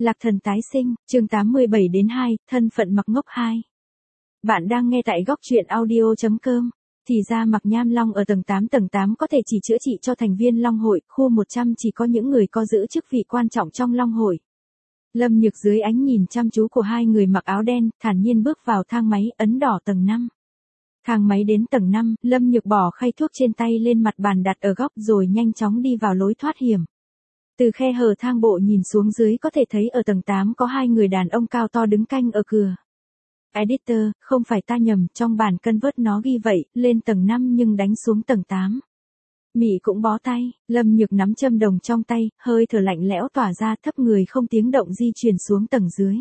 Lạc thần tái sinh, chương 87-2, thân phận Mạc Ngốc 2. Bạn đang nghe tại góc truyện audio.com. Thì ra Mạc Nham Long ở tầng 8 có thể chỉ chữa trị cho thành viên Long hội, khu 100 chỉ có những người có giữ chức vị quan trọng trong Long hội. Lâm Nhược dưới ánh nhìn chăm chú của hai người mặc áo đen, thản nhiên bước vào thang máy, ấn đỏ tầng 5. Thang máy đến tầng 5, Lâm Nhược bỏ khay thuốc trên tay lên mặt bàn đặt ở góc rồi nhanh chóng đi vào lối thoát hiểm. Từ khe hở thang bộ nhìn xuống dưới có thể thấy ở tầng 8 có hai người đàn ông cao to đứng canh ở cửa. Editor, không phải ta nhầm, trong bản cân vớt nó ghi vậy, lên tầng 5 nhưng đánh xuống tầng 8. Mị cũng bó tay, Lâm Nhược nắm châm đồng trong tay, hơi thở lạnh lẽo tỏa ra, thấp người không tiếng động di chuyển xuống tầng dưới.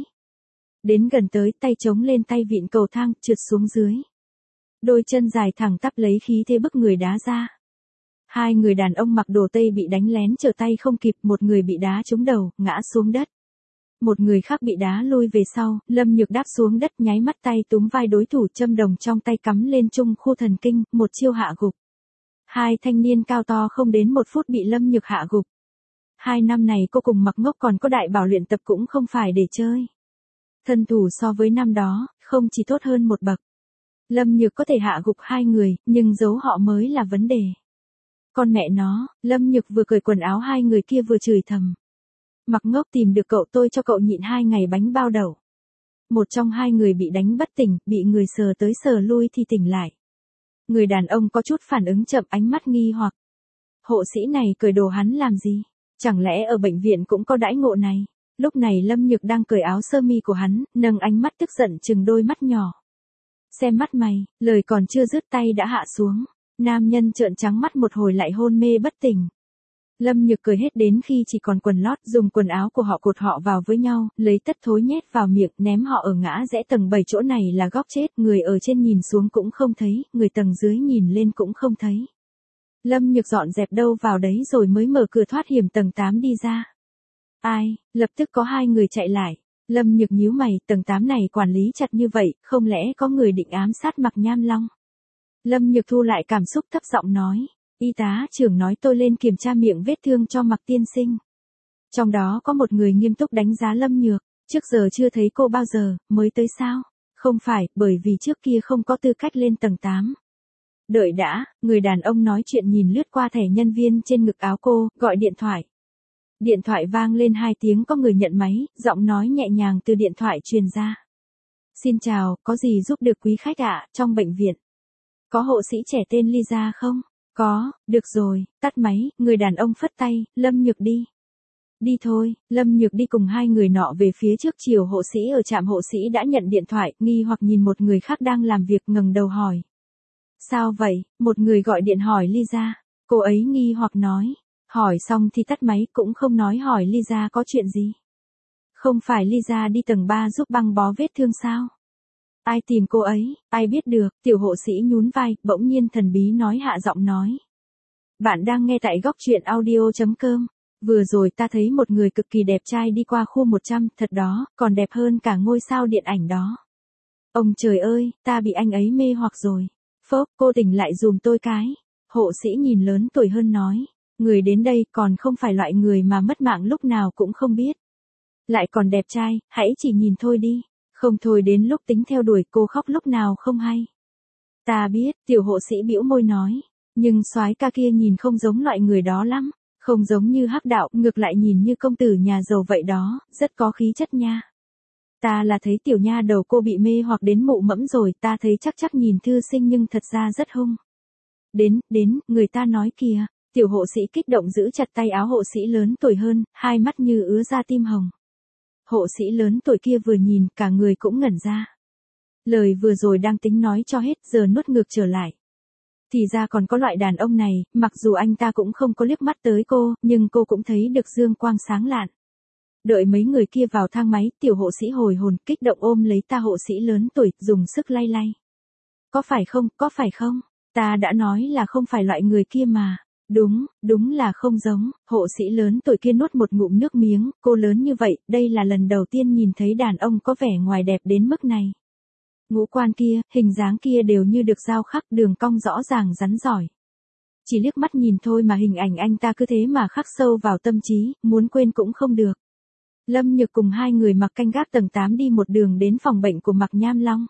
Đến gần tới, tay chống lên tay vịn cầu thang, trượt xuống dưới. Đôi chân dài thẳng tắp lấy khí thế bức người đá ra. Hai người đàn ông mặc đồ tây bị đánh lén trở tay không kịp, một người bị đá trúng đầu, ngã xuống đất. Một người khác bị đá lùi về sau, Lâm Nhược đáp xuống đất nháy mắt tay túm vai đối thủ, châm đồng trong tay cắm lên trung khu thần kinh, một chiêu hạ gục. Hai thanh niên cao to không đến một phút bị Lâm Nhược hạ gục. 2 năm này cô cùng Mạc Ngốc còn có đại bảo luyện tập cũng không phải để chơi. Thân thủ so với năm đó, không chỉ tốt hơn một bậc. Lâm Nhược có thể hạ gục hai người, nhưng giấu họ mới là vấn đề. Con mẹ nó, Lâm Nhược vừa cởi quần áo hai người kia vừa chửi thầm. Mạc Ngốc tìm được cậu, tôi cho cậu nhịn 2 ngày bánh bao đậu. Một trong hai người bị đánh bất tỉnh, bị người sờ tới sờ lui thì tỉnh lại. Người đàn ông có chút phản ứng chậm, ánh mắt nghi hoặc. Hộ sĩ này cởi đồ hắn làm gì? Chẳng lẽ ở bệnh viện cũng có đãi ngộ này? Lúc này Lâm Nhược đang cởi áo sơ mi của hắn, nâng ánh mắt tức giận chừng đôi mắt nhỏ. Xem mắt mày, lời còn chưa dứt tay đã hạ xuống. Nam nhân trợn trắng mắt một hồi lại hôn mê bất tỉnh. Lâm Nhược cười hết đến khi chỉ còn quần lót, dùng quần áo của họ cột họ vào với nhau, lấy tất thối nhét vào miệng, ném họ ở ngã rẽ tầng 7, chỗ này là góc chết, người ở trên nhìn xuống cũng không thấy, người tầng dưới nhìn lên cũng không thấy. Lâm Nhược dọn dẹp đâu vào đấy rồi mới mở cửa thoát hiểm tầng 8 đi ra. Ai, lập tức có hai người chạy lại. Lâm Nhược nhíu mày, tầng 8 này quản lý chặt như vậy, không lẽ có người định ám sát Mạc Nham Long? Lâm Nhược thu lại cảm xúc thấp giọng nói. Y tá trưởng nói tôi lên kiểm tra miệng vết thương cho Mạc tiên sinh. Trong đó có một người nghiêm túc đánh giá Lâm Nhược. Trước giờ chưa thấy cô bao giờ, mới tới sao? Không phải, bởi vì trước kia không có tư cách lên tầng 8. Đợi đã, người đàn ông nói chuyện nhìn lướt qua thẻ nhân viên trên ngực áo cô, gọi điện thoại. Điện thoại vang lên 2 tiếng, có người nhận máy, giọng nói nhẹ nhàng từ điện thoại truyền ra. Xin chào, có gì giúp được quý khách ạ, trong bệnh viện? Có hộ sĩ trẻ tên Lisa không? Có, được rồi, tắt máy, người đàn ông phất tay, Lâm Nhược đi. Đi thôi, Lâm Nhược đi cùng hai người nọ về phía trước chiều hộ sĩ ở trạm. Hộ sĩ đã nhận điện thoại, nghi hoặc nhìn một người khác đang làm việc, ngẩng đầu hỏi. Sao vậy? Một người gọi điện hỏi Lisa. Cô ấy nghi hoặc nói. Hỏi xong thì tắt máy, cũng không nói hỏi Lisa có chuyện gì. Không phải Lisa đi tầng 3 giúp băng bó vết thương sao? Ai tìm cô ấy, ai biết được, tiểu hộ sĩ nhún vai, bỗng nhiên thần bí nói, hạ giọng nói. Bạn đang nghe tại góc truyện audio.com. Vừa rồi ta thấy một người cực kỳ đẹp trai đi qua khu 100, thật đó, còn đẹp hơn cả ngôi sao điện ảnh đó. Ông trời ơi, ta bị anh ấy mê hoặc rồi. Phốc, cô tỉnh lại dùm tôi cái. Hộ sĩ nhìn lớn tuổi hơn nói. Người đến đây còn không phải loại người mà mất mạng lúc nào cũng không biết. Lại còn đẹp trai, hãy chỉ nhìn thôi đi. Không thôi đến lúc tính theo đuổi cô khóc lúc nào không hay. Ta biết, tiểu hộ sĩ bĩu môi nói. Nhưng soái ca kia nhìn không giống loại người đó lắm. Không giống như hắc đạo, ngược lại nhìn như công tử nhà giàu vậy đó, rất có khí chất nha. Ta là thấy tiểu nha đầu cô bị mê hoặc đến mụ mẫm rồi, ta thấy chắc nhìn thư sinh nhưng thật ra rất hung. Đến, người ta nói kìa. Tiểu hộ sĩ kích động giữ chặt tay áo hộ sĩ lớn tuổi hơn, hai mắt như ứa ra tim hồng. Hộ sĩ lớn tuổi kia vừa nhìn, cả người cũng ngẩn ra. Lời vừa rồi đang tính nói cho hết, giờ nuốt ngược trở lại. Thì ra còn có loại đàn ông này, mặc dù anh ta cũng không có liếc mắt tới cô, nhưng cô cũng thấy được dương quang sáng lạn. Đợi mấy người kia vào thang máy, tiểu hộ sĩ hồi hồn, kích động ôm lấy ta hộ sĩ lớn tuổi, dùng sức lay lay. Có phải không? Ta đã nói là không phải loại người kia mà. Đúng là không giống. Hộ sĩ lớn tuổi kia nuốt một ngụm nước miếng, cô lớn như vậy, đây là lần đầu tiên nhìn thấy đàn ông có vẻ ngoài đẹp đến mức này. Ngũ quan kia, hình dáng kia đều như được dao khắc, đường cong rõ ràng rắn giỏi. Chỉ liếc mắt nhìn thôi mà hình ảnh anh ta cứ thế mà khắc sâu vào tâm trí, muốn quên cũng không được. Lâm Nhược cùng hai người mặc canh gác tầng 8 đi một đường đến phòng bệnh của Mạc Nham Long.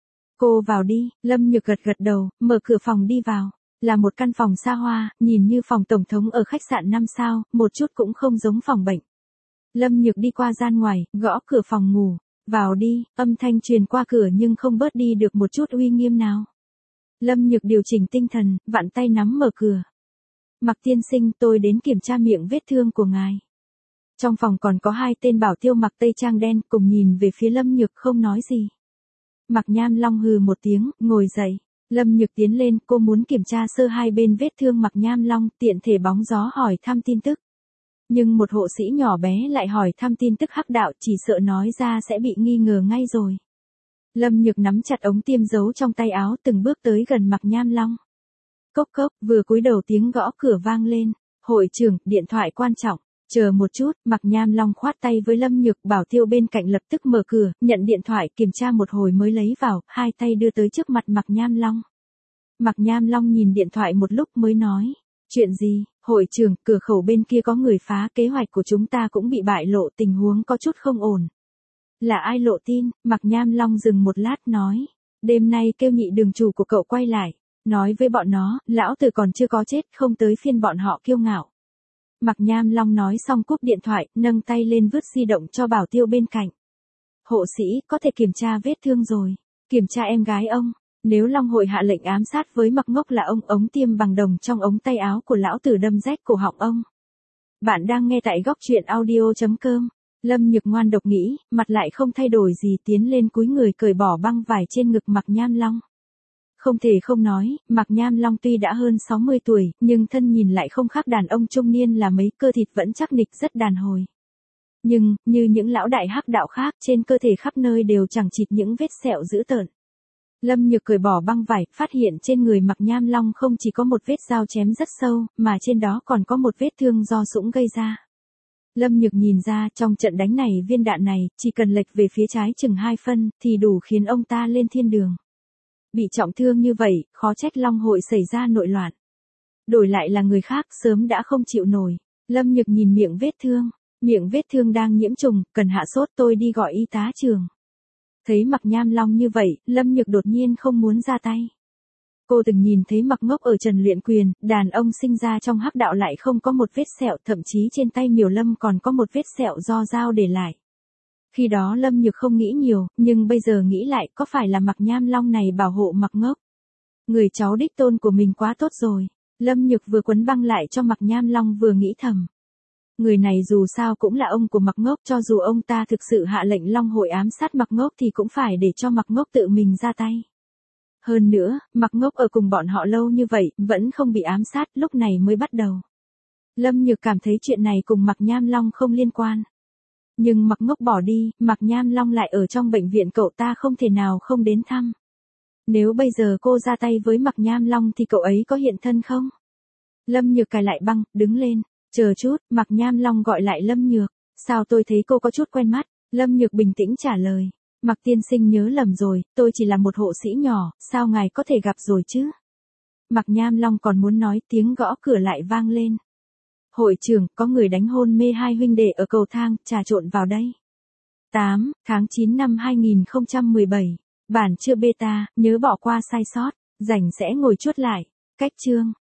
Cô vào đi, Lâm Nhược gật gật đầu, mở cửa phòng đi vào. Là một căn phòng xa hoa, nhìn như phòng tổng thống ở khách sạn 5 sao, một chút cũng không giống phòng bệnh. Lâm Nhược đi qua gian ngoài, gõ cửa phòng ngủ. Vào đi, âm thanh truyền qua cửa nhưng không bớt đi được một chút uy nghiêm nào. Lâm Nhược điều chỉnh tinh thần, vặn tay nắm mở cửa. Mạc tiên sinh, tôi đến kiểm tra miệng vết thương của ngài. Trong phòng còn có hai tên bảo tiêu mặc tây trang đen cùng nhìn về phía Lâm Nhược không nói gì. Mạc Nham Long hừ một tiếng, ngồi dậy. Lâm Nhược tiến lên, cô muốn kiểm tra sơ hai bên vết thương Mạc Nham Long, tiện thể bóng gió hỏi thăm tin tức. Nhưng một hộ sĩ nhỏ bé lại hỏi thăm tin tức hắc đạo, chỉ sợ nói ra sẽ bị nghi ngờ ngay rồi. Lâm Nhược nắm chặt ống tiêm giấu trong tay áo, từng bước tới gần Mạc Nham Long. Cốc cốc, vừa cúi đầu tiếng gõ cửa vang lên. Hội trưởng, điện thoại quan trọng. Chờ một chút, Mạc Nham Long khoát tay với Lâm Nhược, bảo tiêu bên cạnh lập tức mở cửa, nhận điện thoại, kiểm tra một hồi mới lấy vào, hai tay đưa tới trước mặt Mạc Nham Long. Mạc Nham Long nhìn điện thoại một lúc mới nói, chuyện gì, hội trưởng, cửa khẩu bên kia có người phá, kế hoạch của chúng ta cũng bị bại lộ, tình huống có chút không ổn. Là ai lộ tin? Mạc Nham Long dừng một lát nói, đêm nay kêu nhị đường chủ của cậu quay lại, nói với bọn nó, lão tử còn chưa có chết, không tới phiên bọn họ kiêu ngạo. Mạc Nham Long nói xong cúp điện thoại, nâng tay lên vứt di động cho bảo tiêu bên cạnh. Hộ sĩ, có thể kiểm tra vết thương rồi. Kiểm tra em gái ông. Nếu Long hội hạ lệnh ám sát với Mạc Ngốc là ông, ống tiêm bằng đồng trong ống tay áo của lão tử đâm rách cổ họng ông. Bạn đang nghe tại góc truyện audio.com. Lâm Nhược ngoan độc nghĩ, mặt lại không thay đổi gì, tiến lên cúi người cởi bỏ băng vải trên ngực Mạc Nham Long. Không thể không nói, Mạc Nham Long tuy đã hơn 60 tuổi, nhưng thân nhìn lại không khác đàn ông trung niên là mấy, cơ thịt vẫn chắc nịch rất đàn hồi. Nhưng, như những lão đại hắc đạo khác, trên cơ thể khắp nơi đều chẳng chịt những vết sẹo dữ tợn. Lâm Nhược cởi bỏ băng vải, phát hiện trên người Mạc Nham Long không chỉ có một vết dao chém rất sâu, mà trên đó còn có một vết thương do súng gây ra. Lâm Nhược nhìn ra, trong trận đánh này viên đạn này, chỉ cần lệch về phía trái chừng 2 phân, thì đủ khiến ông ta lên thiên đường. Bị trọng thương như vậy, khó trách Long hội xảy ra nội loạn. Đổi lại là người khác, sớm đã không chịu nổi. Lâm Nhược nhìn miệng vết thương đang nhiễm trùng, cần hạ sốt, tôi đi gọi y tá trường. Thấy Mạc Nham Long như vậy, Lâm Nhược đột nhiên không muốn ra tay. Cô từng nhìn thấy Mạc Ngốc ở Trần Luyện Quyền, đàn ông sinh ra trong hắc đạo lại không có một vết sẹo, thậm chí trên tay Miểu Lâm còn có một vết sẹo do dao để lại. Khi đó Lâm Nhược không nghĩ nhiều, nhưng bây giờ nghĩ lại, có phải là Mạc Nham Long này bảo hộ Mạc Ngốc? Người cháu đích tôn của mình quá tốt rồi. Lâm Nhược vừa quấn băng lại cho Mạc Nham Long vừa nghĩ thầm. Người này dù sao cũng là ông của Mạc Ngốc, cho dù ông ta thực sự hạ lệnh Long hội ám sát Mạc Ngốc thì cũng phải để cho Mạc Ngốc tự mình ra tay. Hơn nữa, Mạc Ngốc ở cùng bọn họ lâu như vậy, vẫn không bị ám sát, lúc này mới bắt đầu. Lâm Nhược cảm thấy chuyện này cùng Mạc Nham Long không liên quan. Nhưng Mạc Ngốc bỏ đi, Mạc Nham Long lại ở trong bệnh viện, cậu ta không thể nào không đến thăm. Nếu bây giờ cô ra tay với Mạc Nham Long thì cậu ấy có hiện thân không? Lâm Nhược cài lại băng, đứng lên. Chờ chút, Mạc Nham Long gọi lại Lâm Nhược. Sao tôi thấy cô có chút quen mắt? Lâm Nhược bình tĩnh trả lời. Mạc tiên sinh nhớ lầm rồi, tôi chỉ là một hộ sĩ nhỏ, sao ngài có thể gặp rồi chứ? Mạc Nham Long còn muốn nói, tiếng gõ cửa lại vang lên. Hội trưởng, có người đánh hôn mê hai huynh đệ ở cầu thang, trà trộn vào đây. 8 tháng 9 năm 2017. Bản chưa beta, nhớ bỏ qua sai sót, rảnh sẽ ngồi chuốt lại. Cách chương.